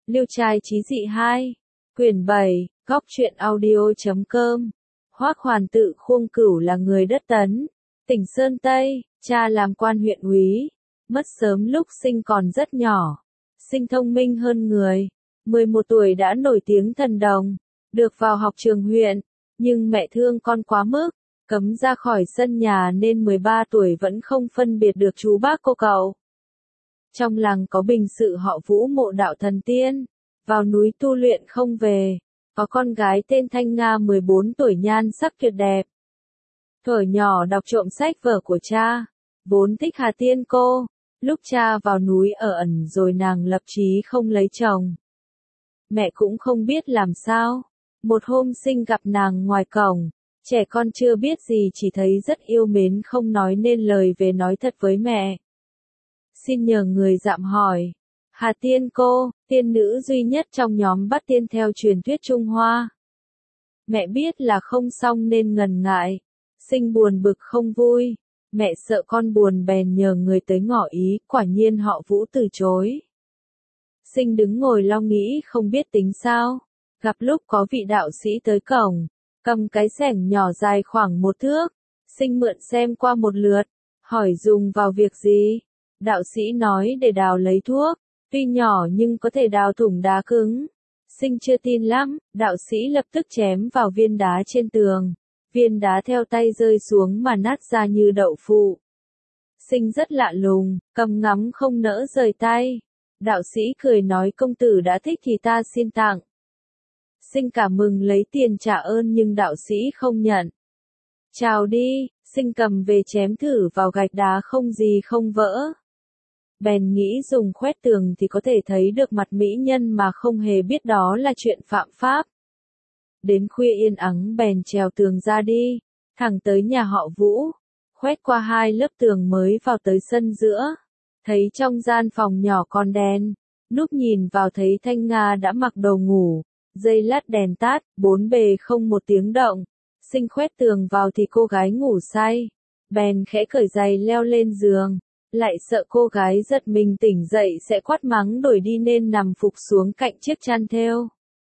Liêu trai chí dị 2, quyển 7, góc truyện audio.com. Hoắc Hoàn tự Khuông Cửu là người đất Tấn, tỉnh Sơn Tây, cha làm quan huyện úy, mất sớm lúc sinh còn rất nhỏ, sinh thông minh hơn người, 11 tuổi đã nổi tiếng thần đồng, được vào học trường huyện, nhưng mẹ thương con quá mức, cấm ra khỏi sân nhà nên 13 tuổi vẫn không phân biệt được chú bác cô cậu. Trong làng có bình sự họ Vũ mộ đạo thần tiên, vào núi tu luyện không về, có con gái tên Thanh Nga 14 tuổi nhan sắc tuyệt đẹp. Thuở nhỏ đọc trộm sách vở của cha, vốn thích Hà Tiên cô, lúc cha vào núi ở ẩn rồi nàng lập chí không lấy chồng. Mẹ cũng không biết làm sao, một hôm sinh gặp nàng ngoài cổng, trẻ con chưa biết gì chỉ thấy rất yêu mến không nói nên lời về nói thật với mẹ. Xin nhờ người dạm hỏi, Hà Tiên cô, tiên nữ duy nhất trong nhóm Bát Tiên theo truyền thuyết Trung Hoa. Mẹ biết là không xong nên ngần ngại, sinh buồn bực không vui, mẹ sợ con buồn bèn nhờ người tới ngỏ ý, quả nhiên họ Vũ từ chối. Sinh đứng ngồi lo nghĩ không biết tính sao, gặp lúc có vị đạo sĩ tới cổng, cầm cái xẻng nhỏ dài khoảng 1 thước, sinh mượn xem qua một lượt, hỏi dùng vào việc gì. Đạo sĩ nói để đào lấy thuốc, tuy nhỏ nhưng có thể đào thủng đá cứng. Sinh chưa tin lắm, đạo sĩ lập tức chém vào viên đá trên tường. Viên đá theo tay rơi xuống mà nát ra như đậu phụ. Sinh rất lạ lùng, cầm ngắm không nỡ rời tay. Đạo sĩ cười nói công tử đã thích thì ta xin tặng. Sinh cảm mừng lấy tiền trả ơn nhưng đạo sĩ không nhận. Chào đi, sinh cầm về chém thử vào gạch đá không gì không vỡ. Bèn nghĩ dùng khoét tường thì có thể thấy được mặt mỹ nhân mà không hề biết đó là chuyện phạm pháp. Đến khuya yên ắng bèn trèo tường ra đi, thẳng tới nhà họ Vũ, khoét qua 2 lớp tường mới vào tới sân giữa, thấy trong gian phòng nhỏ còn đèn, núp nhìn vào thấy Thanh Nga đã mặc đồ ngủ, dây lát đèn tắt, 4 bề không một tiếng động, sinh khoét tường vào thì cô gái ngủ say, bèn khẽ cởi giày leo lên giường. Lại sợ cô gái giật mình tỉnh dậy sẽ quát mắng đuổi đi nên nằm phục xuống cạnh chiếc chăn thêu.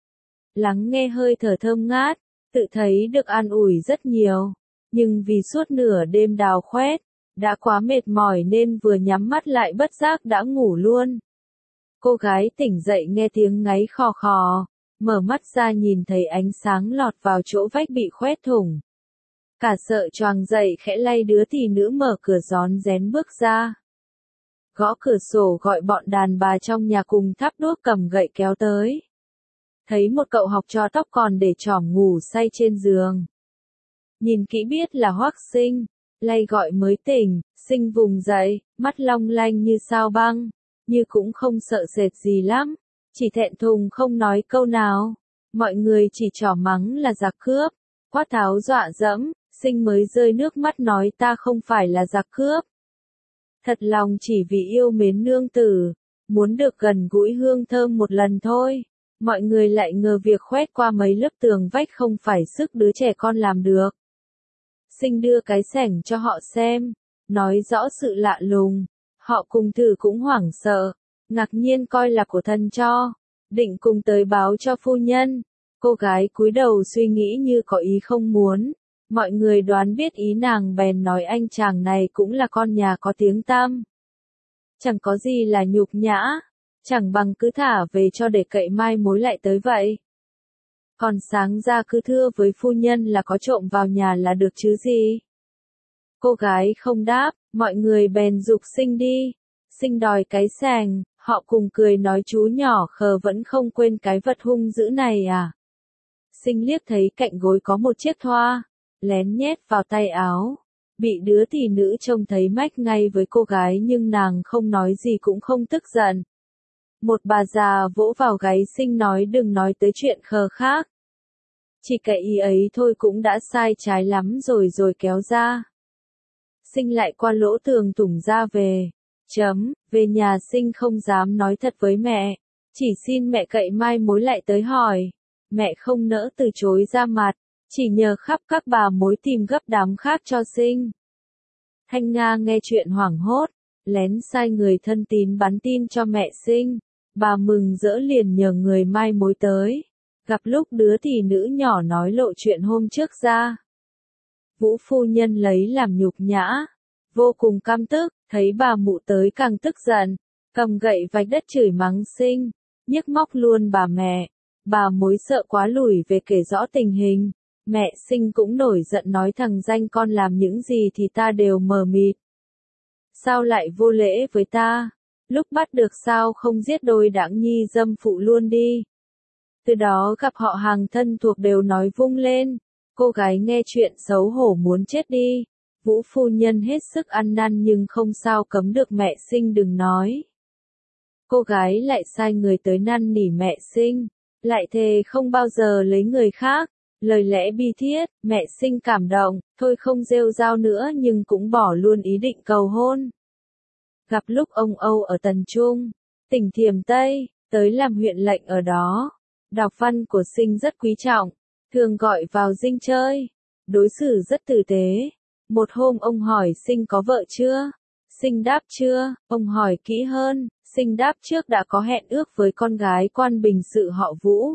Lắng nghe hơi thở thơm ngát, tự thấy được an ủi rất nhiều, nhưng vì suốt nửa đêm đào khoét, đã quá mệt mỏi nên vừa nhắm mắt lại bất giác đã ngủ luôn. Cô gái tỉnh dậy nghe tiếng ngáy khò khò, mở mắt ra nhìn thấy ánh sáng lọt vào chỗ vách bị khoét thủng. Cả sợ choàng dậy khẽ lay đứa thì nữ mở cửa rón rén bước ra. Gõ cửa sổ gọi bọn đàn bà trong nhà cùng thắp đuốc cầm gậy kéo tới. Thấy một cậu học trò tóc còn để trỏm ngủ say trên giường. Nhìn kỹ biết là Hoắc Sinh, lay gọi mới tỉnh, Sinh vùng dậy, mắt long lanh như sao băng, như cũng không sợ sệt gì lắm, chỉ thẹn thùng không nói câu nào. Mọi người chỉ trỏ mắng là giặc cướp, quát tháo dọa dẫm. Sinh mới rơi nước mắt nói ta không phải là giặc cướp. Thật lòng chỉ vì yêu mến nương tử, muốn được gần gũi hương thơm một lần thôi. Mọi người lại ngờ việc khoét qua mấy lớp tường vách không phải sức đứa trẻ con làm được. Sinh đưa cái xẻng cho họ xem, nói rõ sự lạ lùng. Họ cùng thử cũng hoảng sợ, ngạc nhiên coi là của thân cho, định cùng tới báo cho phu nhân. Cô gái cúi đầu suy nghĩ như có ý không muốn. Mọi người đoán biết ý nàng bèn nói anh chàng này cũng là con nhà có tiếng tăm. Chẳng có gì là nhục nhã, chẳng bằng cứ thả về cho để cậy mai mối lại tới vậy. Còn sáng ra cứ thưa với phu nhân là có trộm vào nhà là được chứ gì. Cô gái không đáp, mọi người bèn giục Sinh đi. Sinh đòi cái xẻng, họ cùng cười nói chú nhỏ khờ vẫn không quên cái vật hung dữ này à. Sinh liếc thấy cạnh gối có một chiếc thoa. Lén nhét vào tay áo, bị đứa thị nữ trông thấy mách ngay với cô gái nhưng nàng không nói gì cũng không tức giận. Một bà già vỗ vào gáy Sinh nói đừng nói tới chuyện khờ khác. Chỉ cái ý ấy thôi cũng đã sai trái lắm rồi kéo ra. Sinh lại qua lỗ tường thủng ra về. Về nhà Sinh không dám nói thật với mẹ, chỉ xin mẹ cậy mai mối lại tới hỏi. Mẹ không nỡ từ chối ra mặt. Chỉ nhờ khắp các bà mối tìm gấp đám khác cho Sinh. Thanh Nga nghe chuyện hoảng hốt, lén sai người thân tín bắn tin cho mẹ Sinh, Bà mừng rỡ liền nhờ người mai mối tới. Gặp lúc đứa thì nữ nhỏ nói lộ chuyện hôm trước ra. Vũ phu nhân lấy làm nhục nhã, vô cùng căm tức, thấy bà mụ tới càng tức giận, cầm gậy vạch đất chửi mắng Sinh, nhức móc luôn bà mẹ. Bà mối sợ quá lùi về kể rõ tình hình, mẹ Sinh cũng nổi giận nói thằng danh con làm những gì thì ta đều mờ mịt. Sao lại vô lễ với ta? Lúc bắt được sao không giết đôi đảng nhi dâm phụ luôn đi? Từ đó gặp họ hàng thân thuộc đều nói vung lên. Cô gái nghe chuyện xấu hổ muốn chết đi. Vũ phu nhân hết sức ăn năn nhưng không sao cấm được mẹ Sinh đừng nói. Cô gái lại sai người tới năn nỉ mẹ Sinh, lại thề không bao giờ lấy người khác. Lời lẽ bi thiết, mẹ Sinh cảm động, thôi không rêu rao nữa nhưng cũng bỏ luôn ý định cầu hôn. Gặp lúc ông Âu ở Tần Trung, tỉnh Thiểm Tây, tới làm huyện lệnh ở đó. Đọc văn của Sinh rất quý trọng, thường gọi vào dinh chơi, đối xử rất tử tế. Một hôm ông hỏi Sinh có vợ chưa? Sinh đáp chưa, ông hỏi kỹ hơn, Sinh đáp trước đã có hẹn ước với con gái quan bình sự họ Vũ.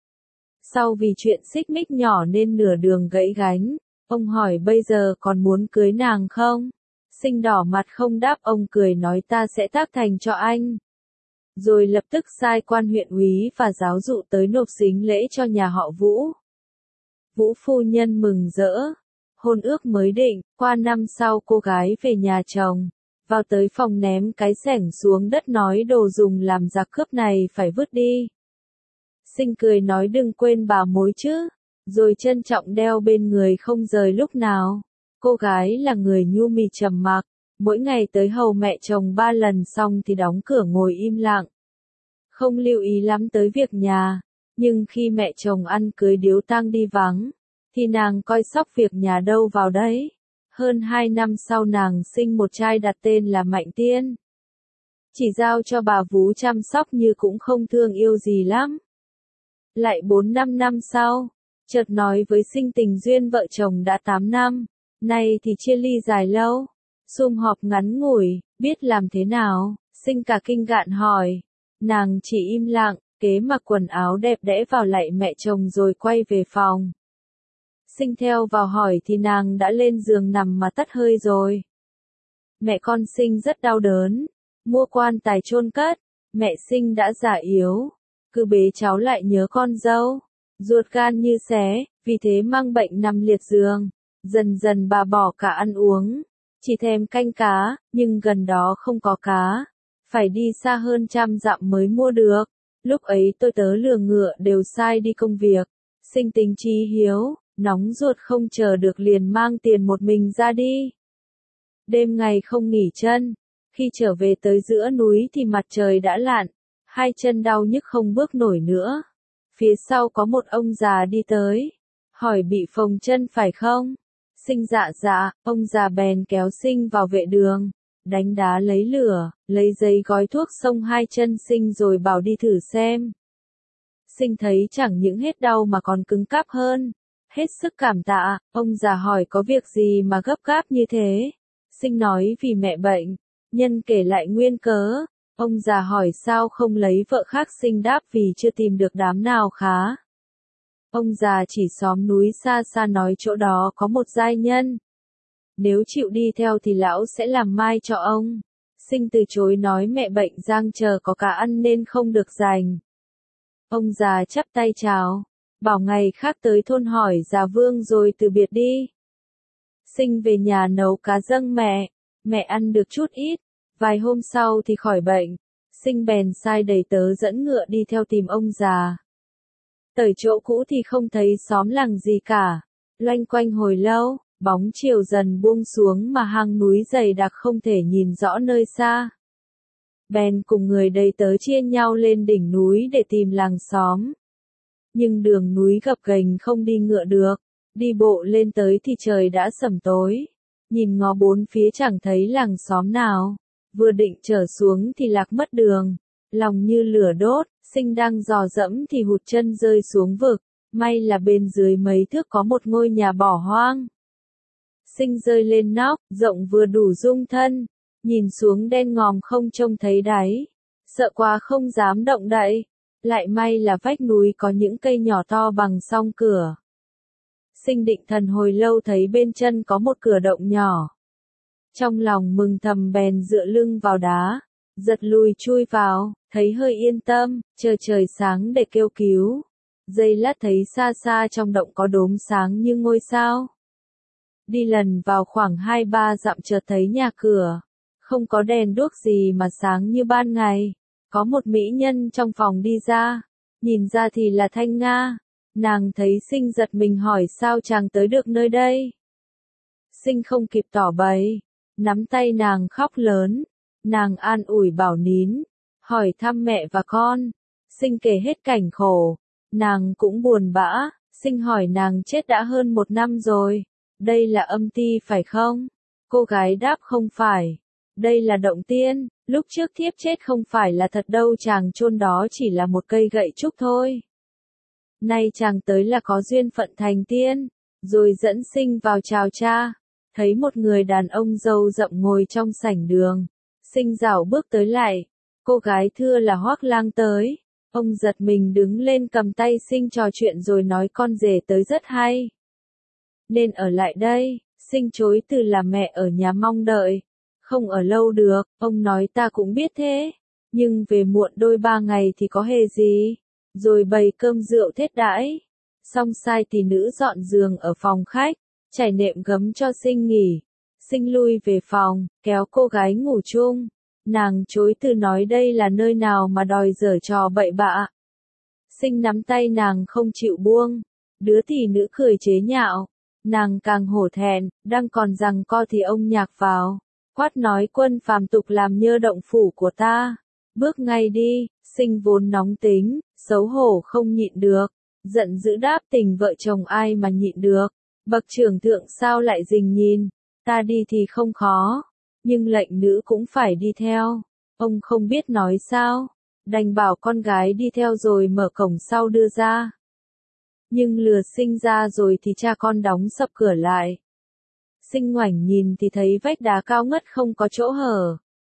Sau vì chuyện xích mích nhỏ nên nửa đường gãy gánh, ông hỏi bây giờ còn muốn cưới nàng không? Sinh đỏ mặt không đáp, ông cười nói ta sẽ tác thành cho anh. Rồi lập tức sai quan huyện úy và giáo dụ tới nộp sính lễ cho nhà họ Vũ. Vũ phu nhân mừng rỡ. Hôn ước mới định, qua năm sau cô gái về nhà chồng, vào tới phòng ném cái xẻng xuống đất nói đồ dùng làm giặc cướp này phải vứt đi. Sinh cười nói đừng quên bà mối chứ, rồi trân trọng đeo bên người không rời lúc nào. Cô gái là người nhu mì trầm mặc, mỗi ngày tới hầu mẹ chồng 3 lần xong thì đóng cửa ngồi im lặng. Không lưu ý lắm tới việc nhà, nhưng khi mẹ chồng ăn cưới điếu tang đi vắng, thì nàng coi sóc việc nhà đâu vào đấy. Hơn 2 năm sau nàng sinh một trai đặt tên là Mạnh Tiên. Chỉ giao cho bà Vú chăm sóc như cũng không thương yêu gì lắm. Lại 4-5 năm sau, chợt nói với Sinh tình duyên vợ chồng đã 8 năm, nay thì chia ly dài lâu. Sum họp ngắn ngủi, biết làm thế nào, Sinh cả kinh gạn hỏi. Nàng chỉ im lặng, kế mặc quần áo đẹp đẽ vào lạy mẹ chồng rồi quay về phòng. Sinh theo vào hỏi thì nàng đã lên giường nằm mà tắt hơi rồi. Mẹ con Sinh rất đau đớn, mua quan tài chôn cất, mẹ Sinh đã già yếu, cứ bế cháu lại nhớ con dâu, ruột gan như xé, vì thế mang bệnh nằm liệt giường. Dần dần bà bỏ cả ăn uống, chỉ thèm canh cá, nhưng gần đó không có cá, phải đi xa hơn 100 dặm mới mua được. Lúc ấy tôi tớ lừa ngựa đều sai đi công việc. Sinh tính chí hiếu, nóng ruột không chờ được liền mang tiền một mình ra đi. Đêm ngày không nghỉ chân, khi trở về tới giữa núi thì mặt trời đã lặn, hai chân đau nhức không bước nổi nữa. Phía sau có một ông già đi tới, hỏi bị phồng chân phải không? Sinh dạ dạ, ông già bèn kéo Sinh vào vệ đường, đánh đá lấy lửa, lấy giấy gói thuốc xông hai chân Sinh rồi bảo đi thử xem. Sinh thấy chẳng những hết đau mà còn cứng cáp hơn. Hết sức cảm tạ, ông già hỏi có việc gì mà gấp gáp như thế. Sinh nói vì mẹ bệnh, nhân kể lại nguyên cớ. Ông già hỏi sao không lấy vợ khác, Sinh đáp vì chưa tìm được đám nào khá. Ông già chỉ xóm núi xa xa nói chỗ đó có một giai nhân. Nếu chịu đi theo thì lão sẽ làm mai cho ông. Sinh từ chối nói mẹ bệnh giang chờ có cá ăn nên không được dành. Ông già chắp tay chào, bảo ngày khác tới thôn hỏi già Vương rồi từ biệt đi. Sinh về nhà nấu cá dâng mẹ ăn được chút ít, vài hôm sau thì khỏi bệnh. Sinh bèn sai đầy tớ dẫn ngựa đi theo tìm ông già. Tới chỗ cũ thì không thấy xóm làng gì cả, loanh quanh hồi lâu, bóng chiều dần buông xuống mà hang núi dày đặc không thể nhìn rõ nơi xa. Bèn cùng người đầy tớ chia nhau lên đỉnh núi để tìm làng xóm. Nhưng đường núi gập ghềnh không đi ngựa được, đi bộ lên tới thì trời đã sẩm tối. Nhìn ngó bốn phía chẳng thấy làng xóm nào, vừa định trở xuống thì lạc mất đường, lòng như lửa đốt. Sinh đang dò dẫm thì hụt chân rơi xuống vực, may là bên dưới mấy thước có một ngôi nhà bỏ hoang. Sinh rơi lên nóc, rộng vừa đủ dung thân, nhìn xuống đen ngòm không trông thấy đáy. sợ quá không dám động đậy. Lại may là vách núi có những cây nhỏ to bằng song cửa. Sinh định thần hồi lâu thấy bên chân có một cửa động nhỏ. Trong lòng mừng thầm bèn dựa lưng vào đá, giật lùi chui vào, thấy hơi yên tâm, chờ trời sáng để kêu cứu. Giây lát thấy xa xa trong động có đốm sáng như ngôi sao. Đi lần vào khoảng 2-3 dặm chợt thấy nhà cửa, không có đèn đuốc gì mà sáng như ban ngày. Có một mỹ nhân trong phòng đi ra, nhìn ra thì là Thanh Nga. Nàng thấy Sinh giật mình hỏi sao chàng tới được nơi đây. Sinh không kịp tỏ bày, nắm tay nàng khóc lớn. Nàng an ủi bảo nín, hỏi thăm mẹ và con. Sinh kể hết cảnh khổ, nàng cũng buồn bã. Sinh hỏi nàng chết đã hơn 1 năm rồi, đây là âm ti phải không? Cô gái đáp không phải, đây là động tiên. Lúc trước thiếp chết không phải là thật đâu, chàng chôn đó chỉ là một cây gậy trúc thôi. Nay chàng tới là có duyên phận thành tiên. Rồi dẫn Sinh vào chào cha. Thấy một người đàn ông râu rậm ngồi trong sảnh đường. Sinh rảo bước tới lại. Cô gái thưa là Hoắc Lang tới. Ông giật mình đứng lên cầm tay Sinh trò chuyện rồi nói con rể tới rất hay. Nên ở lại đây. Sinh chối từ là mẹ ở nhà mong đợi. Không ở lâu được, ông nói ta cũng biết thế. Nhưng về muộn đôi 3 ngày thì có hề gì. Rồi bày cơm rượu thết đãi. Xong sai tỷ nữ dọn giường ở phòng khách, trải nệm gấm cho Sinh nghỉ. Sinh lui về phòng, kéo cô gái ngủ chung. Nàng chối từ nói đây là nơi nào mà đòi giở trò bậy bạ. Sinh nắm tay nàng không chịu buông. Đứa tỷ nữ cười chế nhạo. Nàng càng hổ thẹn, đang còn giằng co thì ông Nhạc vào. Quát nói quân phàm tục làm nhơ động phủ của ta. Bước ngay đi. Sinh vốn nóng tính, xấu hổ không nhịn được. Giận dữ đáp tình vợ chồng ai mà nhịn được. Bậc trưởng thượng sao lại rình nhìn. Ta đi thì không khó. Nhưng lệnh nữ cũng phải đi theo. Ông không biết nói sao. Đành bảo con gái đi theo rồi mở cổng sau đưa ra. Nhưng lừa Sinh ra rồi thì cha con đóng sập cửa lại. Sinh ngoảnh nhìn thì thấy vách đá cao ngất không có chỗ hở.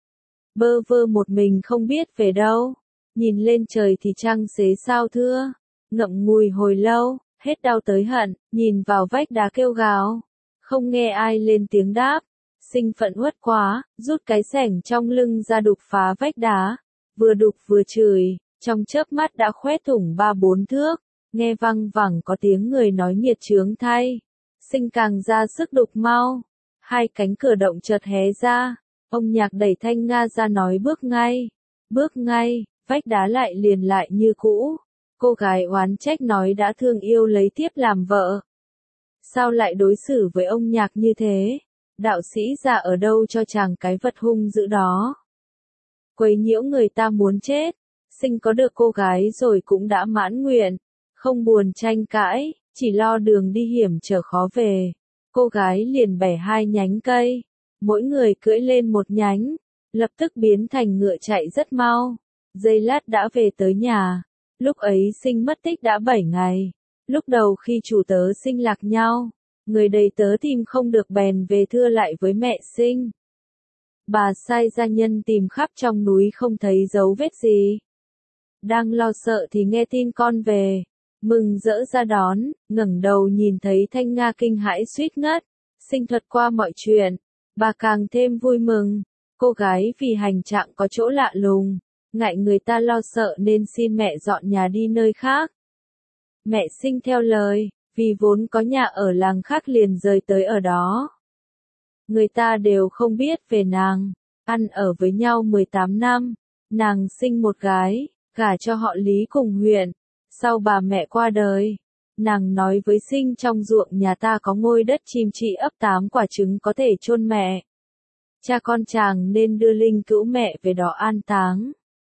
Bơ vơ một mình không biết về đâu. Nhìn lên trời thì trăng xế sao thưa. Ngậm ngùi hồi lâu, hết đau tới hận, nhìn vào vách đá kêu gào. Không nghe ai lên tiếng đáp. Sinh phận uất quá, rút cái xẻng trong lưng ra đục phá vách đá. Vừa đục vừa chửi, trong chớp mắt đã khoét thủng 3-4 thước. Nghe văng vẳng có tiếng người nói nghiệt chướng thay. Sinh càng ra sức đục mau. 2 cánh cửa động chợt hé ra. Ông Nhạc đẩy Thanh Nga ra nói bước ngay. Bước ngay, vách đá lại liền lại như cũ. Cô gái oán trách nói đã thương yêu lấy tiếp làm vợ. Sao lại đối xử với ông Nhạc như thế? Đạo sĩ già ở đâu cho chàng cái vật hung dữ đó? Quấy nhiễu người ta muốn chết. Sinh có được cô gái rồi cũng đã mãn nguyện. Không buồn tranh cãi, chỉ lo đường đi hiểm trở khó về. Cô gái liền bẻ 2 nhánh cây. Mỗi người cưỡi lên một nhánh. Lập tức biến thành ngựa chạy rất mau. Giây lát đã về tới nhà. Lúc ấy Sinh mất tích đã 7 ngày. Lúc đầu khi chủ tớ Sinh lạc nhau, người đầy tớ tìm không được bèn về thưa lại với mẹ Sinh. Bà sai gia nhân tìm khắp trong núi không thấy dấu vết gì. Đang lo sợ thì nghe tin con về. Mừng rỡ ra đón, ngẩng đầu nhìn thấy Thanh Nga kinh hãi suýt ngất. Sinh thuật qua mọi chuyện. Bà càng thêm vui mừng. Cô gái vì hành trạng có chỗ lạ lùng. Ngại người ta lo sợ nên xin mẹ dọn nhà đi nơi khác. Mẹ Sinh theo lời, vì vốn có nhà ở làng khác liền rời tới ở đó. Người ta đều không biết về nàng, ăn ở với nhau 18 năm, nàng sinh một gái, gả cho họ Lý cùng huyện. Sau bà mẹ qua đời, nàng nói với Sinh trong ruộng nhà ta có ngôi đất chim chị ấp 8 quả trứng có thể chôn mẹ. Cha con chàng nên đưa linh cữu mẹ về đó an táng.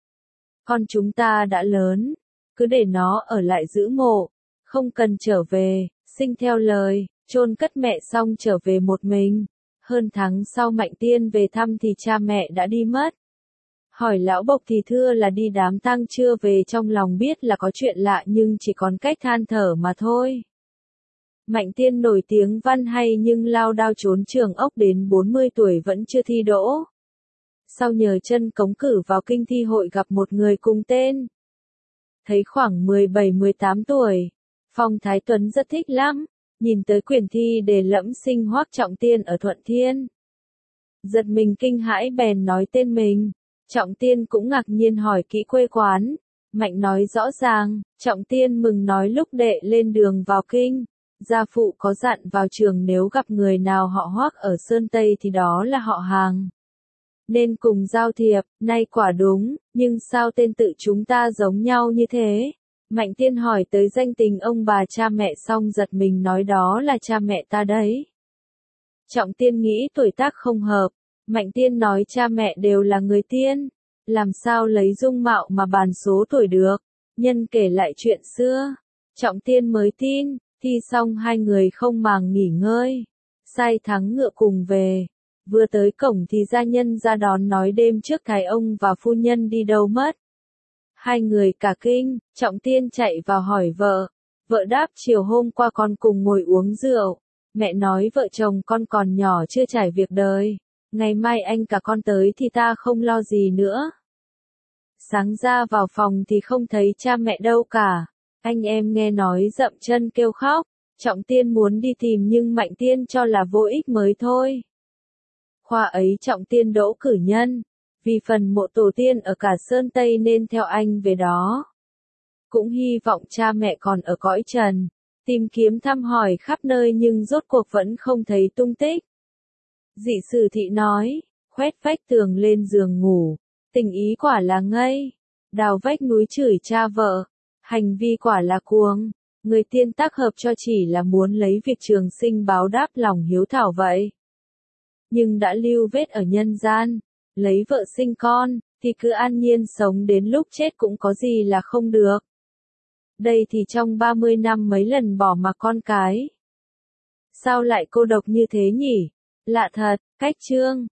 Con chúng ta đã lớn, cứ để nó ở lại giữ mộ, không cần trở về. Sinh theo lời, chôn cất mẹ xong trở về một mình. Hơn tháng sau Mạnh Tiên về thăm thì cha mẹ đã đi mất. Hỏi lão bộc thì thưa là đi đám tang chưa về, trong lòng biết là có chuyện lạ nhưng chỉ còn cách than thở mà thôi. Mạnh Tiên nổi tiếng văn hay nhưng lao đao trốn trường ốc đến 40 tuổi vẫn chưa thi đỗ. sau nhờ chân cống cử vào kinh thi hội gặp một người cùng tên. Thấy khoảng 17-18 tuổi, phong thái tuấn rất thích lắm, nhìn tới quyển thi đề lẫm sinh Hoắc Trọng Tiên ở Thuận Thiên. Giật mình kinh hãi bèn nói tên mình, Trọng Tiên cũng ngạc nhiên hỏi kỹ quê quán. Mạnh nói rõ ràng, Trọng Tiên mừng nói lúc đệ lên đường vào kinh, gia phụ có dặn vào trường nếu gặp người nào họ Hoắc ở Sơn Tây thì đó là họ hàng. Nên cùng giao thiệp, nay quả đúng, nhưng sao tên tự chúng ta giống nhau như thế? Mạnh Tiên hỏi tới danh tình ông bà cha mẹ xong giật mình nói đó là cha mẹ ta đấy. Trọng Tiên nghĩ tuổi tác không hợp, Mạnh Tiên nói cha mẹ đều là người Tiên, làm sao lấy dung mạo mà bàn số tuổi được, nhân kể lại chuyện xưa. Trọng Tiên mới tin, thi xong hai người không màng nghỉ ngơi, sai thắng ngựa cùng về. Vừa tới cổng thì gia nhân ra đón nói đêm trước thái ông và phu nhân đi đâu mất. Hai người cả kinh, Trọng Tiên chạy vào hỏi vợ. Vợ đáp chiều hôm qua con cùng ngồi uống rượu. Mẹ nói vợ chồng con còn nhỏ chưa trải việc đời. Ngày mai anh cả con tới thì ta không lo gì nữa. Sáng ra vào phòng thì không thấy cha mẹ đâu cả. Anh em nghe nói dậm chân kêu khóc. Trọng Tiên muốn đi tìm nhưng Mạnh Tiên cho là vô ích mới thôi. Khoa ấy Trọng Tiên đỗ cử nhân, vì phần mộ tổ tiên ở cả Sơn Tây nên theo anh về đó. Cũng hy vọng cha mẹ còn ở cõi trần, tìm kiếm thăm hỏi khắp nơi nhưng rốt cuộc vẫn không thấy tung tích. Dị Sử Thị nói, khoét vách tường lên giường ngủ, tình ý quả là ngây, đào vách núi chửi cha vợ, hành vi quả là cuồng, người tiên tác hợp cho chỉ là muốn lấy việc trường sinh báo đáp lòng hiếu thảo vậy. Nhưng đã lưu vết ở nhân gian, lấy vợ sinh con, thì cứ an nhiên sống đến lúc chết cũng có gì là không được. Đây thì trong 30 năm mấy lần bỏ mặc con cái. Sao lại cô độc như thế nhỉ? Lạ thật, cách chương.